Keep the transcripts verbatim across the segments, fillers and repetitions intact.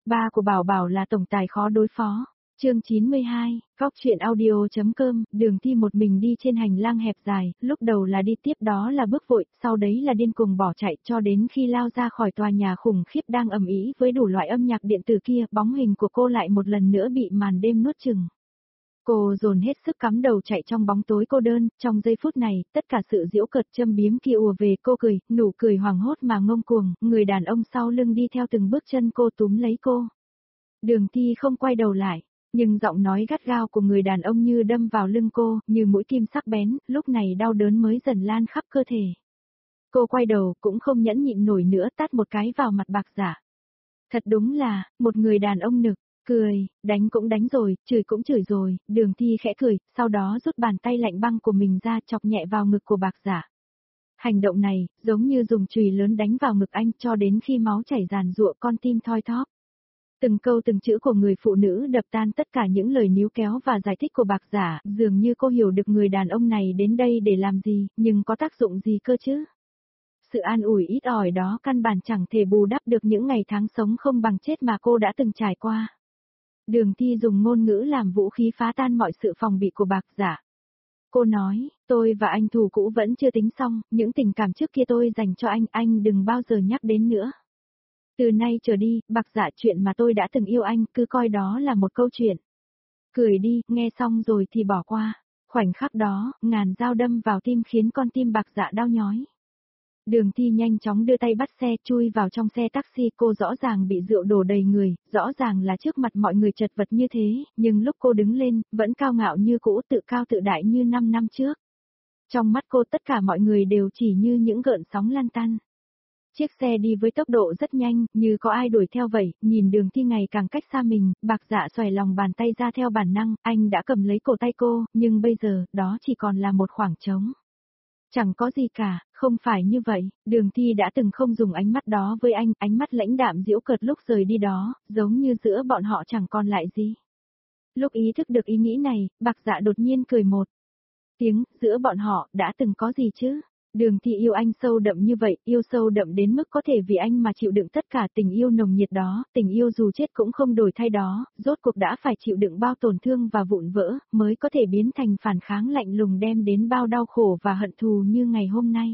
Ba của Bảo Bảo là tổng tài khó đối phó. Chương chín mươi hai, góc truyện audio.com, Đường Thi một mình đi trên hành lang hẹp dài, lúc đầu là đi tiếp đó là bước vội, sau đấy là điên cuồng bỏ chạy cho đến khi lao ra khỏi tòa nhà khủng khiếp đang ầm ĩ với đủ loại âm nhạc điện tử kia, bóng hình của cô lại một lần nữa bị màn đêm nuốt chửng. Cô dồn hết sức cắm đầu chạy trong bóng tối cô đơn, trong giây phút này, tất cả sự giễu cợt châm biếm kia ùa về, cô cười, nụ cười hoảng hốt mà ngông cuồng, người đàn ông sau lưng đi theo từng bước chân cô túm lấy cô. Đường Thi không quay đầu lại, nhưng giọng nói gắt gao của người đàn ông như đâm vào lưng cô, như mũi kim sắc bén, lúc này đau đớn mới dần lan khắp cơ thể. Cô quay đầu, cũng không nhẫn nhịn nổi nữa, tát một cái vào mặt Bạc Giả. Thật đúng là, một người đàn ông nực. Cười, đánh cũng đánh rồi, chửi cũng chửi rồi, Đường Thi khẽ cười, sau đó rút bàn tay lạnh băng của mình ra chọc nhẹ vào ngực của Bạc Giả. Hành động này, giống như dùng chùy lớn đánh vào ngực anh cho đến khi máu chảy ràn rụa con tim thoi thóp. Từng câu từng chữ của người phụ nữ đập tan tất cả những lời níu kéo và giải thích của Bạc Giả, dường như cô hiểu được người đàn ông này đến đây để làm gì, nhưng có tác dụng gì cơ chứ? Sự an ủi ít ỏi đó căn bản chẳng thể bù đắp được những ngày tháng sống không bằng chết mà cô đã từng trải qua. Đường Thi dùng ngôn ngữ làm vũ khí phá tan mọi sự phòng bị của Bạc Giả. Cô nói, tôi và anh thù cũ vẫn chưa tính xong, những tình cảm trước kia tôi dành cho anh, anh đừng bao giờ nhắc đến nữa. Từ nay trở đi, Bạc Giả, chuyện mà tôi đã từng yêu anh, cứ coi đó là một câu chuyện. Cười đi, nghe xong rồi thì bỏ qua. Khoảnh khắc đó, ngàn dao đâm vào tim khiến con tim Bạc Giả đau nhói. Đường Thi nhanh chóng đưa tay bắt xe chui vào trong xe taxi, cô rõ ràng bị rượu đổ đầy người, rõ ràng là trước mặt mọi người chật vật như thế, nhưng lúc cô đứng lên, vẫn cao ngạo như cũ, tự cao tự đại như năm năm trước. Trong mắt cô tất cả mọi người đều chỉ như những gợn sóng lan tan. Chiếc xe đi với tốc độ rất nhanh, như có ai đuổi theo vậy, nhìn Đường Thi ngày càng cách xa mình, Bạc Giả xòe lòng bàn tay ra theo bản năng, anh đã cầm lấy cổ tay cô, nhưng bây giờ, đó chỉ còn là một khoảng trống. Chẳng có gì cả, không phải như vậy, Đường Thi đã từng không dùng ánh mắt đó với anh, ánh mắt lãnh đạm giễu cợt lúc rời đi đó, giống như giữa bọn họ chẳng còn lại gì. Lúc ý thức được ý nghĩ này, Bạc Giả đột nhiên cười một tiếng, giữa bọn họ, đã từng có gì chứ? Đường Thi yêu anh sâu đậm như vậy, yêu sâu đậm đến mức có thể vì anh mà chịu đựng tất cả tình yêu nồng nhiệt đó, tình yêu dù chết cũng không đổi thay đó, rốt cuộc đã phải chịu đựng bao tổn thương và vụn vỡ, mới có thể biến thành phản kháng lạnh lùng đem đến bao đau khổ và hận thù như ngày hôm nay.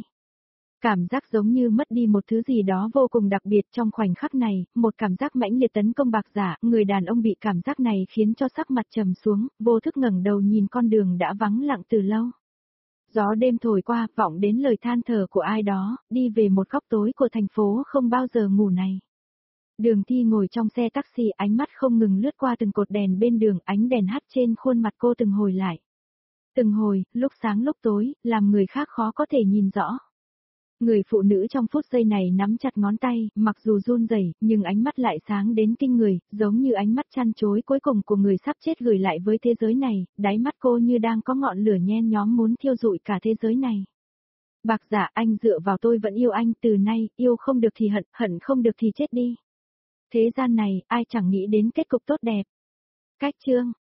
Cảm giác giống như mất đi một thứ gì đó vô cùng đặc biệt trong khoảnh khắc này, một cảm giác mãnh liệt tấn công Bạc Giả, người đàn ông bị cảm giác này khiến cho sắc mặt trầm xuống, vô thức ngẩng đầu nhìn con đường đã vắng lặng từ lâu. Gió đêm thổi qua, vọng đến lời than thở của ai đó, đi về một góc tối của thành phố không bao giờ ngủ này. Đường Thi ngồi trong xe taxi, ánh mắt không ngừng lướt qua từng cột đèn bên đường, ánh đèn hắt trên khuôn mặt cô từng hồi lại. Từng hồi, lúc sáng lúc tối, làm người khác khó có thể nhìn rõ. Người phụ nữ trong phút giây này nắm chặt ngón tay, mặc dù run rẩy, nhưng ánh mắt lại sáng đến kinh người, giống như ánh mắt chăn chối cuối cùng của người sắp chết gửi lại với thế giới này, đáy mắt cô như đang có ngọn lửa nhen nhóm muốn thiêu rụi cả thế giới này. Bạc Giả, anh dựa vào tôi vẫn yêu anh, từ nay, yêu không được thì hận, hận không được thì chết đi. Thế gian này, ai chẳng nghĩ đến kết cục tốt đẹp. Cách chương